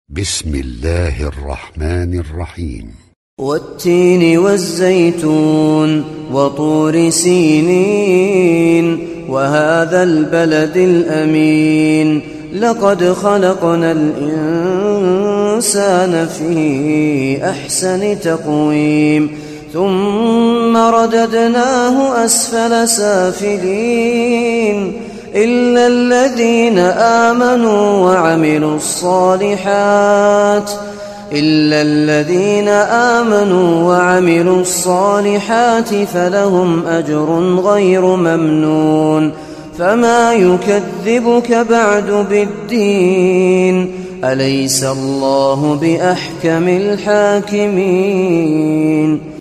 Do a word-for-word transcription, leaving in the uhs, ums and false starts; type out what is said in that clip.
بسم الله الرحمن الرحيم. والتين والزيتون وطور سينين وهذا البلد الأمين لقد خلقنا الإنسان في أحسن تقويم ثم رددناه أسفل سافلين إلا الذين آمنوا وعملوا الصالحات إلا الذين آمنوا وعملوا الصالحات فلهم أجر غير ممنون فما يكذبك بعد بالدين أليس الله بأحكم الحاكمين.